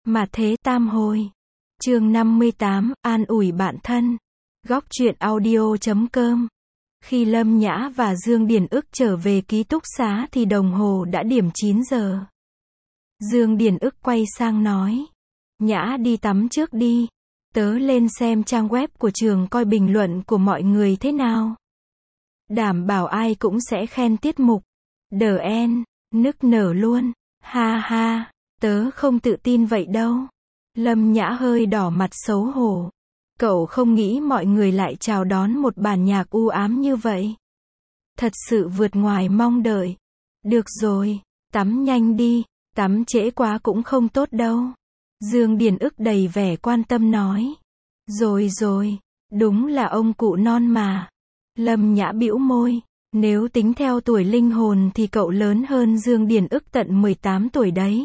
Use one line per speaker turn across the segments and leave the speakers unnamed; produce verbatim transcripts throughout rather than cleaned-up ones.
Mà thế tam hồi. Chương năm mươi tám, an ủi bạn thân. Góc truyện audio chấm com. Khi Lâm Nhã và Dương Điền Ức trở về ký túc xá thì đồng hồ đã điểm chín giờ. Dương Điền Ức quay sang nói. Nhã đi tắm trước đi. Tớ lên xem trang web của trường coi bình luận của mọi người thế nào. Đảm bảo ai cũng sẽ khen tiết mục. Đờ en, nức nở luôn. Ha ha, tớ không tự tin vậy đâu. Lâm Nhã hơi đỏ mặt xấu hổ. Cậu không nghĩ mọi người lại chào đón một bản nhạc u ám như vậy. Thật sự vượt ngoài mong đợi. Được rồi, tắm nhanh đi, tắm trễ quá cũng không tốt đâu. Dương Điền Ức đầy vẻ quan tâm nói. Rồi rồi, đúng là ông cụ non mà. Lâm Nhã bĩu môi. Nếu tính theo tuổi linh hồn thì cậu lớn hơn Dương Điền Ức tận mười tám tuổi đấy.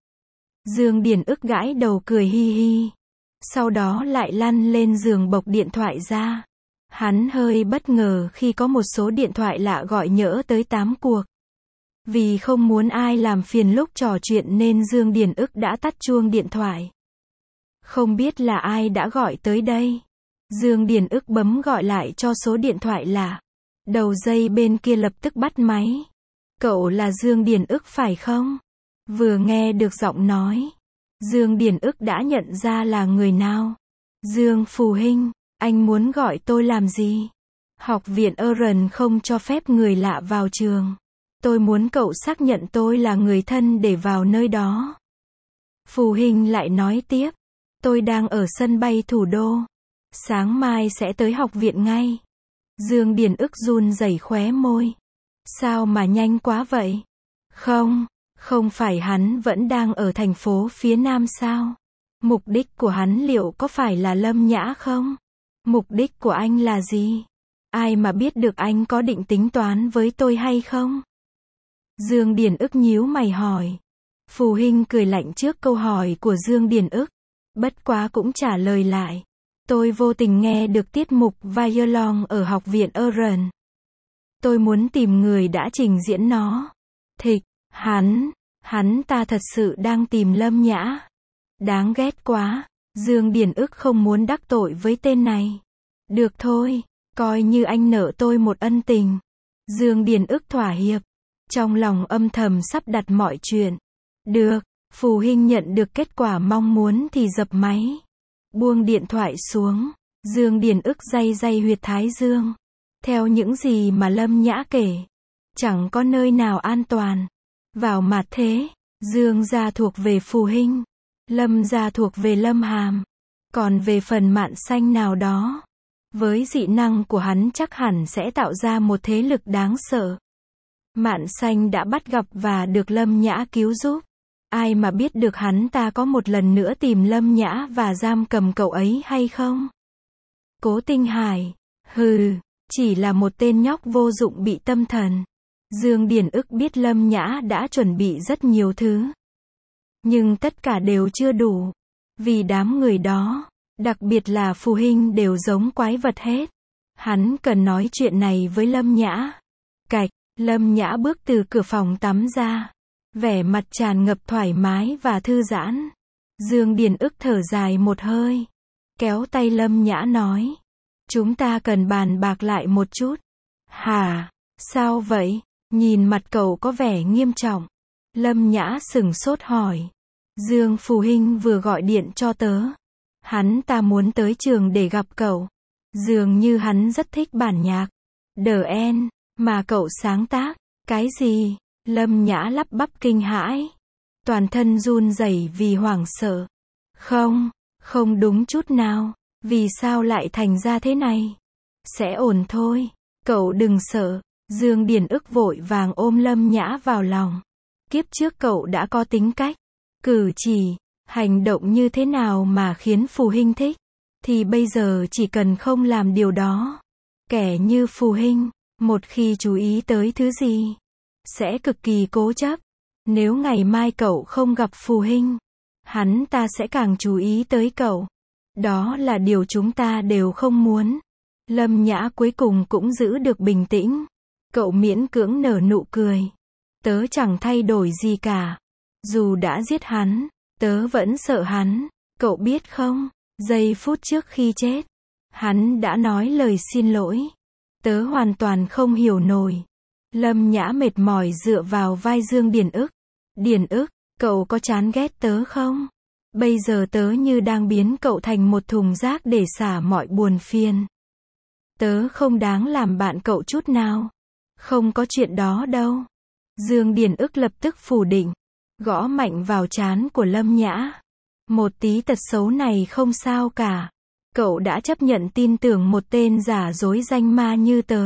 Dương Điền Ức gãi đầu cười hi hi. Sau đó lại lăn lên giường bộc điện thoại ra. Hắn hơi bất ngờ khi có một số điện thoại lạ gọi nhỡ tới tám cuộc. Vì không muốn ai làm phiền lúc trò chuyện nên Dương Điền Ức đã tắt chuông điện thoại. Không biết là ai đã gọi tới đây. Dương Điền Ức bấm gọi lại cho số điện thoại lạ. Đầu dây bên kia lập tức bắt máy. Cậu là Dương Điền Ức phải không? Vừa nghe được giọng nói, Dương Điền Ức đã nhận ra là người nào. Dương Phù Hinh, anh muốn gọi tôi làm gì? Học viện Eren không cho phép người lạ vào trường. Tôi muốn cậu xác nhận tôi là người thân để vào nơi đó. Phù Hinh lại nói tiếp. Tôi đang ở sân bay thủ đô. Sáng mai sẽ tới học viện ngay. Dương Điền Ức run rẩy khóe môi. Sao mà nhanh quá vậy? Không, không phải hắn vẫn đang ở thành phố phía Nam sao? Mục đích của hắn liệu có phải là Lâm Nhã không? Mục đích của anh là gì? Ai mà biết được anh có định tính toán với tôi hay không? Dương Điền Ức nhíu mày hỏi. Phù Hinh cười lạnh trước câu hỏi của Dương Điền Ức. Bất quá cũng trả lời lại. Tôi vô tình nghe được tiết mục Violon ở học viện Eren. Tôi muốn tìm người đã trình diễn nó. Thịch, hắn, hắn ta thật sự đang tìm Lâm Nhã. Đáng ghét quá, Dương Điền Ức không muốn đắc tội với tên này. Được thôi, coi như anh nợ tôi một ân tình. Dương Điền Ức thỏa hiệp, trong lòng âm thầm sắp đặt mọi chuyện. Được, Phù Hinh nhận được kết quả mong muốn thì dập máy. Buông điện thoại xuống, Dương Điền Ức day day huyệt thái dương. Theo những gì mà Lâm Nhã kể, chẳng có nơi nào an toàn. Vào mặt thế, Dương gia thuộc về Phù Hinh, Lâm gia thuộc về Lâm Hàm. Còn về phần Mạn Xanh nào đó, với dị năng của hắn chắc hẳn sẽ tạo ra một thế lực đáng sợ. Mạn Xanh đã bắt gặp và được Lâm Nhã cứu giúp. Ai mà biết được hắn ta có một lần nữa tìm Lâm Nhã và giam cầm cậu ấy hay không? Cố Tinh Hải, hừ, chỉ là một tên nhóc vô dụng bị tâm thần. Dương Điền Ức biết Lâm Nhã đã chuẩn bị rất nhiều thứ. Nhưng tất cả đều chưa đủ. Vì đám người đó, đặc biệt là Phù Hinh đều giống quái vật hết. Hắn cần nói chuyện này với Lâm Nhã. Cạch, Lâm Nhã bước từ cửa phòng tắm ra. Vẻ mặt tràn ngập thoải mái và thư giãn. Dương Điền Ức thở dài một hơi. Kéo tay Lâm Nhã nói. Chúng ta cần bàn bạc lại một chút. Hả? Sao vậy? Nhìn mặt cậu có vẻ nghiêm trọng. Lâm Nhã sửng sốt hỏi. Dương Phù Hinh vừa gọi điện cho tớ. Hắn ta muốn tới trường để gặp cậu. Dường như hắn rất thích bản nhạc The End mà cậu sáng tác. Cái gì? Lâm Nhã lắp bắp kinh hãi. Toàn thân run rẩy vì hoảng sợ. Không, không đúng chút nào. Vì sao lại thành ra thế này? Sẽ ổn thôi. Cậu đừng sợ. Dương Điền Ức vội vàng ôm Lâm Nhã vào lòng. Kiếp trước cậu đã có tính cách, cử chỉ, hành động như thế nào mà khiến Phù Hinh thích. Thì bây giờ chỉ cần không làm điều đó. Kẻ như Phù Hinh, một khi chú ý tới thứ gì, sẽ cực kỳ cố chấp. Nếu ngày mai cậu không gặp Phù Hinh, hắn ta sẽ càng chú ý tới cậu. Đó là điều chúng ta đều không muốn. Lâm Nhã cuối cùng cũng giữ được bình tĩnh. Cậu miễn cưỡng nở nụ cười. Tớ chẳng thay đổi gì cả. Dù đã giết hắn, Tớ vẫn sợ hắn, cậu biết không? Giây phút trước khi chết, hắn đã nói lời xin lỗi. Tớ hoàn toàn không hiểu nổi. Lâm Nhã mệt mỏi dựa vào vai Dương Điền ức. Điền ức, cậu có chán ghét tớ không? Bây giờ tớ như đang biến cậu thành một thùng rác để xả mọi buồn phiền. Tớ không đáng làm bạn cậu chút nào. Không có chuyện đó đâu. Dương Điền ức lập tức phủ định, gõ mạnh vào trán của Lâm Nhã. Một tí tật xấu này không sao cả. Cậu đã chấp nhận tin tưởng một tên giả dối danh ma như tớ.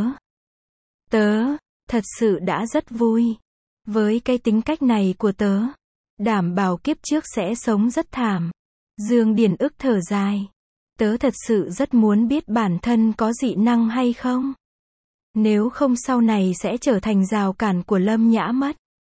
Tớ, thật sự đã rất vui. Với cái tính cách này của tớ, đảm bảo kiếp trước sẽ sống rất thảm. Dương Điền ức thở dài. Tớ thật sự rất muốn biết bản thân có dị năng hay không. Nếu không sau này sẽ trở thành rào cản của Lâm Nhã mất.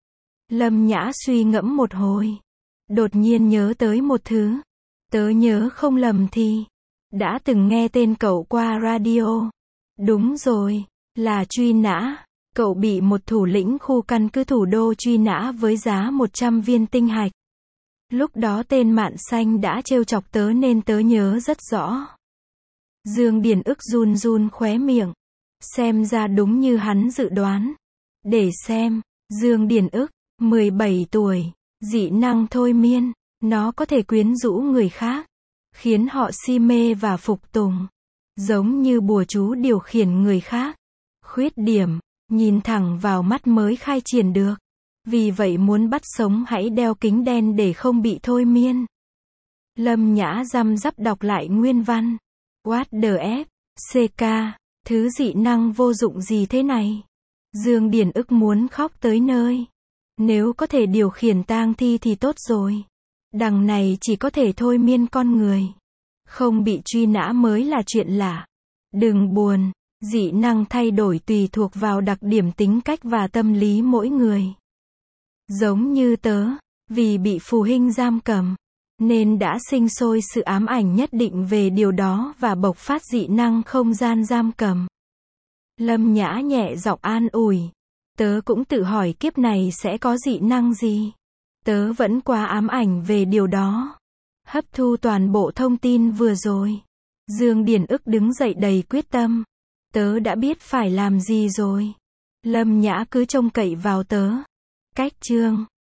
Lâm Nhã suy ngẫm một hồi. Đột nhiên nhớ tới một thứ. Tớ nhớ không lầm thì đã từng nghe tên cậu qua radio. Đúng rồi, là truy nã. Cậu bị một thủ lĩnh khu căn cứ thủ đô truy nã với giá một trăm viên tinh hạch. Lúc đó tên Mạn Xanh đã trêu chọc tớ nên tớ nhớ rất rõ. Dương Điền ức run run khóe miệng. Xem ra đúng như hắn dự đoán. Để xem, Dương Điền ức, mười bảy tuổi, dị năng thôi miên, nó có thể quyến rũ người khác, khiến họ si mê và phục tùng, giống như bùa chú điều khiển người khác. Khuyết điểm, nhìn thẳng vào mắt mới khai triển được. Vì vậy muốn bắt sống hãy đeo kính đen để không bị thôi miên. Lâm Nhã răm rắp đọc lại nguyên văn. What the f, ck, thứ dị năng vô dụng gì thế này? Dương Điền ức muốn khóc tới nơi. Nếu có thể điều khiển tang thi thì tốt rồi. Đằng này chỉ có thể thôi miên con người. Không bị truy nã mới là chuyện lạ. Đừng buồn, dị năng thay đổi tùy thuộc vào đặc điểm tính cách và tâm lý mỗi người. Giống như tớ, vì bị phụ huynh giam cầm, nên đã sinh sôi sự ám ảnh nhất định về điều đó và bộc phát dị năng không gian giam cầm. Lâm Nhã nhẹ giọng an ủi. Tớ cũng tự hỏi kiếp này sẽ có dị năng gì. Tớ vẫn quá ám ảnh về điều đó. Hấp thu toàn bộ thông tin vừa rồi. Dương Điền ức đứng dậy đầy quyết tâm. Tớ đã biết phải làm gì rồi. Lâm Nhã cứ trông cậy vào tớ. Cách chương